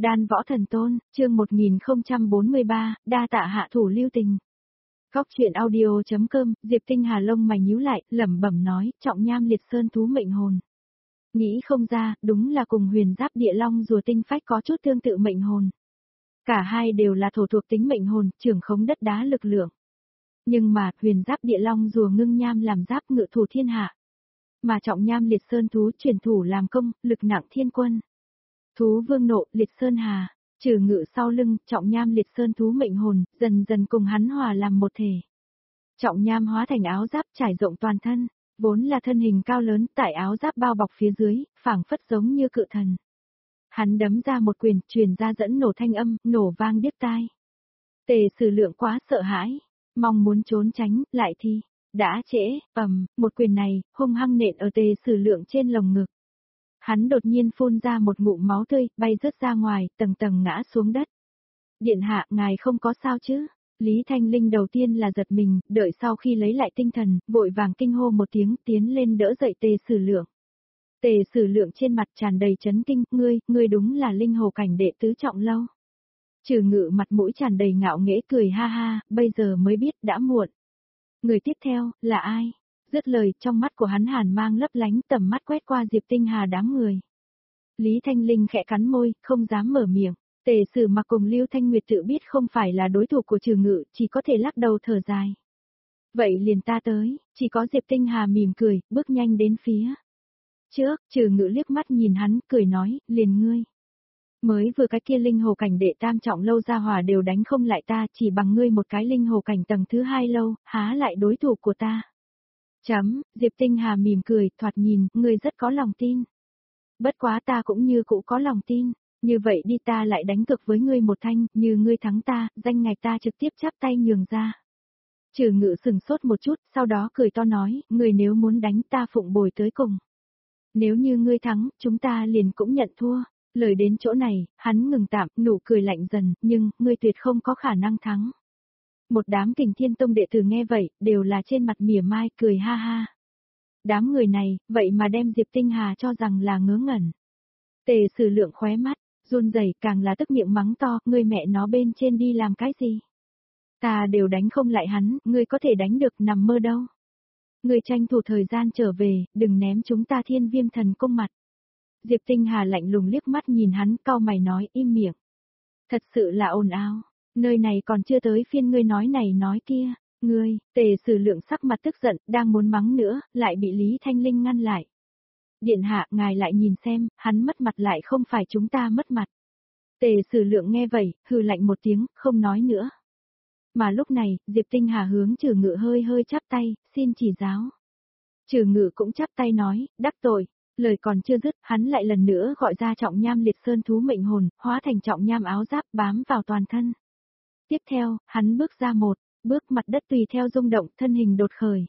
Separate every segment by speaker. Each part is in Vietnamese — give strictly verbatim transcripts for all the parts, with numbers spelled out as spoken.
Speaker 1: Đan võ thần tôn, chương một nghìn không trăm bốn mươi ba, đa tạ hạ thủ lưu tình. Góc truyện audio.com, Diệp Tinh Hà lông mày nhíu lại, lẩm bẩm nói, trọng nham liệt sơn thú mệnh hồn. Nghĩ không ra, đúng là cùng huyền giáp địa long rùa tinh phách có chút tương tự mệnh hồn. Cả hai đều là thổ thuộc tính mệnh hồn, trưởng khống đất đá lực lượng. Nhưng mà, huyền giáp địa long rùa ngưng nham làm giáp ngự thủ thiên hạ. Mà trọng nham liệt sơn thú chuyển thủ làm công, lực nặng thiên quân. Thú vương nộ, liệt sơn hà, trừ ngự sau lưng, trọng nham liệt sơn thú mệnh hồn, dần dần cùng hắn hòa làm một thể. Trọng nham hóa thành áo giáp trải rộng toàn thân, vốn là thân hình cao lớn, tại áo giáp bao bọc phía dưới, phảng phất giống như cự thần. Hắn đấm ra một quyền, truyền ra dẫn nổ thanh âm, nổ vang điếc tai. Tề Sử Lượng quá sợ hãi, mong muốn trốn tránh, lại thì, đã trễ, ầm, một quyền này, hung hăng nện ở Tề Sử Lượng trên lồng ngực. Hắn đột nhiên phun ra một ngụm máu tươi, bay rớt ra ngoài, tầng tầng ngã xuống đất. Điện hạ, ngài không có sao chứ? Lý Thanh Linh đầu tiên là giật mình, đợi sau khi lấy lại tinh thần, vội vàng kinh hô một tiếng, tiến lên đỡ dậy Tề Sử Lượng. Tề Sử Lượng trên mặt tràn đầy chấn kinh, ngươi, ngươi đúng là linh hồ cảnh đệ tứ trọng lâu. Trừ ngự mặt mũi tràn đầy ngạo nghễ cười ha ha, bây giờ mới biết đã muộn. Người tiếp theo, là ai? Dứt lời, trong mắt của hắn hàn mang lấp lánh, tầm mắt quét qua Diệp Tinh Hà đám người. Lý Thanh Linh khẽ cắn môi, không dám mở miệng. Tề Sử Mặc cùng Lưu Thanh Nguyệt tự biết không phải là đối thủ của Trừ Ngự, chỉ có thể lắc đầu thở dài. Vậy liền ta tới, chỉ có Diệp Tinh Hà mỉm cười, bước nhanh đến phía trước, Trừ Ngự liếc mắt nhìn hắn, cười nói, liền ngươi. Mới vừa cái kia linh hồ cảnh đệ tam trọng lâu ra hòa đều đánh không lại ta, chỉ bằng ngươi một cái linh hồ cảnh tầng thứ hai lâu, há lại đối thủ của ta. Chấm, Diệp Tinh Hà mỉm cười, thoạt nhìn, ngươi rất có lòng tin. Bất quá ta cũng như cũ có lòng tin, như vậy đi ta lại đánh cực với ngươi một thanh, như ngươi thắng ta, danh ngạch ta trực tiếp chắp tay nhường ra. Trừ Ngự sừng sốt một chút, sau đó cười to nói, ngươi nếu muốn đánh ta phụng bồi tới cùng. Nếu như ngươi thắng, chúng ta liền cũng nhận thua. Lời đến chỗ này, hắn ngừng tạm, nụ cười lạnh dần, nhưng, ngươi tuyệt không có khả năng thắng. Một đám Kình Thiên Tông đệ tử nghe vậy, đều là trên mặt mỉa mai, cười ha ha. Đám người này, vậy mà đem Diệp Tinh Hà cho rằng là ngớ ngẩn. Tề Sử Lượng khóe mắt, run rẩy, càng là tức miệng mắng to, ngươi mẹ nó bên trên đi làm cái gì? Ta đều đánh không lại hắn, ngươi có thể đánh được, nằm mơ đâu. Ngươi tranh thủ thời gian trở về, đừng ném chúng ta Thiên Viêm Thần Cung mặt. Diệp Tinh Hà lạnh lùng liếc mắt nhìn hắn, cau mày nói, im miệng. Thật sự là ồn ào, nơi này còn chưa tới phiên ngươi nói này nói kia, ngươi, Tề Sử Lượng sắc mặt tức giận, đang muốn mắng nữa, lại bị Lý Thanh Linh ngăn lại. Điện hạ, ngài lại nhìn xem, hắn mất mặt lại không phải chúng ta mất mặt. Tề Sử Lượng nghe vậy, hừ lạnh một tiếng, không nói nữa. Mà lúc này, Diệp Tinh Hà hướng Trừ Ngự hơi hơi chắp tay, xin chỉ giáo. Trừ Ngự cũng chắp tay nói, đắc tội. Lời còn chưa dứt, hắn lại lần nữa gọi ra trọng nham liệt sơn thú mệnh hồn, hóa thành trọng nham áo giáp bám vào toàn thân. Tiếp theo, hắn bước ra một, bước mặt đất tùy theo rung động, thân hình đột khởi.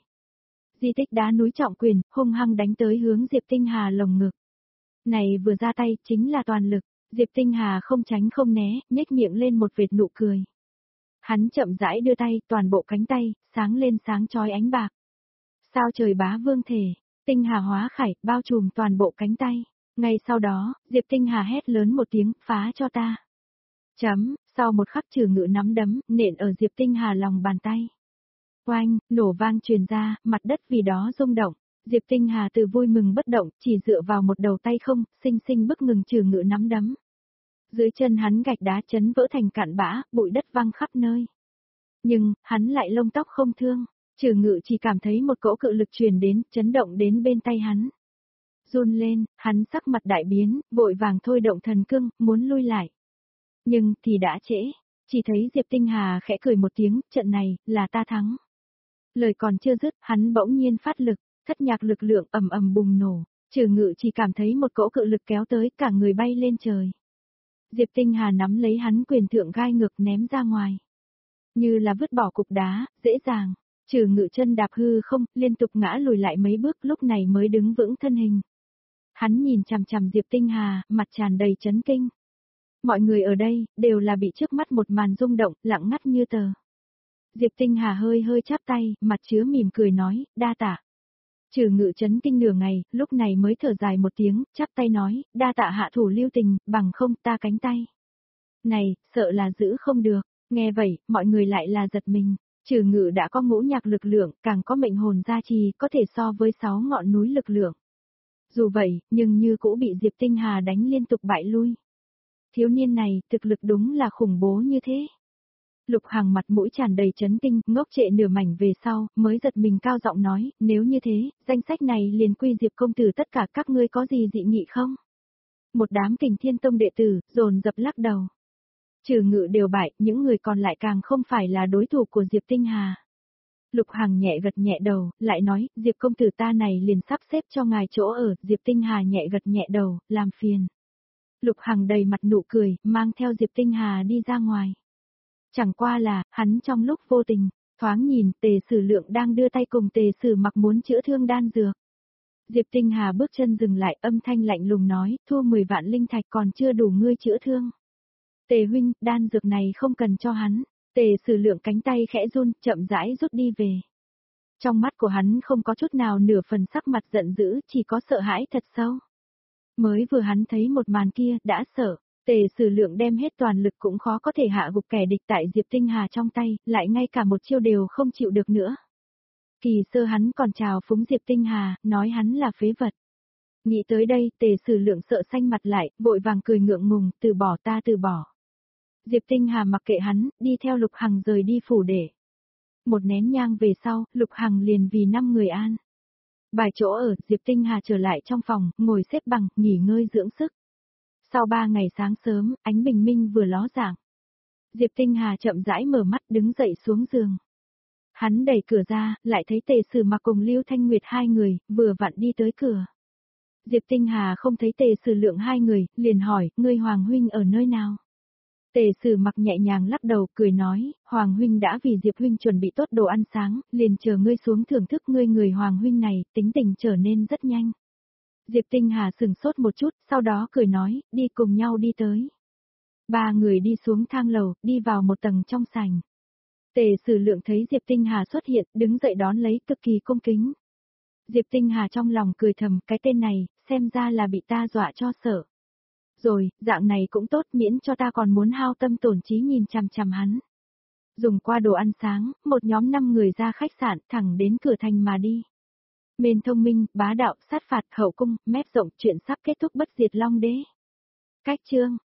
Speaker 1: Di tích đá núi trọng quyền, hung hăng đánh tới hướng Diệp Tinh Hà lồng ngực. Này vừa ra tay, chính là toàn lực, Diệp Tinh Hà không tránh không né, nhếch miệng lên một vệt nụ cười. Hắn chậm rãi đưa tay, toàn bộ cánh tay, sáng lên sáng chói ánh bạc. Sao trời bá vương thể. Tinh Hà hóa khải, bao trùm toàn bộ cánh tay. Ngay sau đó, Diệp Tinh Hà hét lớn một tiếng, phá cho ta. Chấm, sau một khắc Trừ Ngự nắm đấm, nện ở Diệp Tinh Hà lòng bàn tay. Oanh, nổ vang truyền ra, mặt đất vì đó rung động. Diệp Tinh Hà từ vui mừng bất động, chỉ dựa vào một đầu tay không, sinh sinh bức ngừng Trừ Ngự nắm đấm. Dưới chân hắn gạch đá chấn vỡ thành cạn bã, bụi đất văng khắp nơi. Nhưng, hắn lại lông tóc không thương. Trừ Ngự chỉ cảm thấy một cỗ cự lực truyền đến, chấn động đến bên tay hắn. Run lên, hắn sắc mặt đại biến, vội vàng thôi động thần cương, muốn lui lại. Nhưng, thì đã trễ, chỉ thấy Diệp Tinh Hà khẽ cười một tiếng, trận này, là ta thắng. Lời còn chưa dứt, hắn bỗng nhiên phát lực, thất nhạc lực lượng ầm ầm bùng nổ, Trừ Ngự chỉ cảm thấy một cỗ cự lực kéo tới, cả người bay lên trời. Diệp Tinh Hà nắm lấy hắn quyền thượng gai ngược ném ra ngoài. Như là vứt bỏ cục đá, dễ dàng. Trừ Ngự chân đạp hư không, liên tục ngã lùi lại mấy bước, lúc này mới đứng vững thân hình. Hắn nhìn chằm chằm Diệp Tinh Hà, mặt tràn đầy chấn kinh. Mọi người ở đây, đều là bị trước mắt một màn rung động, lặng ngắt như tờ. Diệp Tinh Hà hơi hơi chắp tay, mặt chứa mỉm cười nói, đa tạ. Trừ Ngự chấn kinh nửa ngày, lúc này mới thở dài một tiếng, chắp tay nói, đa tạ hạ thủ lưu tình, bằng không ta cánh tay. Này, sợ là giữ không được. Nghe vậy, mọi người lại là giật mình. Trừ Ngự đã có ngũ nhạc lực lượng, càng có mệnh hồn gia trì, có thể so với sáu ngọn núi lực lượng. Dù vậy, nhưng như cũ bị Diệp Tinh Hà đánh liên tục bại lui. Thiếu niên này, thực lực đúng là khủng bố như thế. Lục Hằng mặt mũi tràn đầy chấn kinh, ngốc trệ nửa mảnh về sau, mới giật mình cao giọng nói, nếu như thế, danh sách này liền quy Diệp công tử, tất cả các ngươi có gì dị nghị không? Một đám Kình Thiên Tông đệ tử, dồn dập lắc đầu. Trừ Ngự đều bại, những người còn lại càng không phải là đối thủ của Diệp Tinh Hà. Lục Hằng nhẹ gật nhẹ đầu, lại nói, Diệp công tử ta này liền sắp xếp cho ngài chỗ ở, Diệp Tinh Hà nhẹ gật nhẹ đầu, làm phiền. Lục Hằng đầy mặt nụ cười, mang theo Diệp Tinh Hà đi ra ngoài. Chẳng qua là, hắn trong lúc vô tình, thoáng nhìn Tề Sử Lượng đang đưa tay cùng Tề Sử Mặc muốn chữa thương đan dược. Diệp Tinh Hà bước chân dừng lại, âm thanh lạnh lùng nói, thua mười vạn linh thạch còn chưa đủ ngươi chữa thương. Tề huynh, đan dược này không cần cho hắn. Tề Sử Lượng cánh tay khẽ run, chậm rãi rút đi về. Trong mắt của hắn không có chút nào nửa phần sắc mặt giận dữ, chỉ có sợ hãi thật sâu. Mới vừa hắn thấy một màn kia, đã sợ. Tề Sử Lượng đem hết toàn lực cũng khó có thể hạ gục kẻ địch tại Diệp Tinh Hà trong tay, lại ngay cả một chiêu đều không chịu được nữa. Kỳ sơ hắn còn chào phúng Diệp Tinh Hà, nói hắn là phế vật. Nghĩ tới đây, Tề Sử Lượng sợ xanh mặt lại, vội vàng cười ngượng ngùng, từ bỏ ta từ bỏ. Diệp Tinh Hà mặc kệ hắn, đi theo Lục Hằng rời đi phủ để. Một nén nhang về sau, Lục Hằng liền vì năm người an. Bài chỗ ở, Diệp Tinh Hà trở lại trong phòng, ngồi xếp bằng, nghỉ ngơi dưỡng sức. Sau ba ngày sáng sớm, ánh bình minh vừa ló dạng. Diệp Tinh Hà chậm rãi mở mắt đứng dậy xuống giường. Hắn đẩy cửa ra, lại thấy Tề Sử Mặc cùng Lưu Thanh Nguyệt hai người, vừa vặn đi tới cửa. Diệp Tinh Hà không thấy Tề Sử Lượng hai người, liền hỏi, ngươi Hoàng huynh ở nơi nào? Tề Sử Mặc nhẹ nhàng lắc đầu, cười nói, Hoàng huynh đã vì Diệp huynh chuẩn bị tốt đồ ăn sáng, liền chờ ngươi xuống thưởng thức ngươi người Hoàng huynh này, tính tình trở nên rất nhanh. Diệp Tinh Hà sừng sốt một chút, sau đó cười nói, đi cùng nhau đi tới. Ba người đi xuống thang lầu, đi vào một tầng trong sảnh. Tề Sử Lượng thấy Diệp Tinh Hà xuất hiện, đứng dậy đón lấy, cực kỳ cung kính. Diệp Tinh Hà trong lòng cười thầm, cái tên này, xem ra là bị ta dọa cho sợ. Rồi, dạng này cũng tốt, miễn cho ta còn muốn hao tâm tổn trí nhìn chằm chằm hắn. Dùng qua đồ ăn sáng, một nhóm năm người ra khách sạn, thẳng đến cửa thành mà đi. Mên thông minh, bá đạo, sát phạt, hậu cung, mép rộng, chuyện sắp kết thúc bất diệt long đế. Cách chương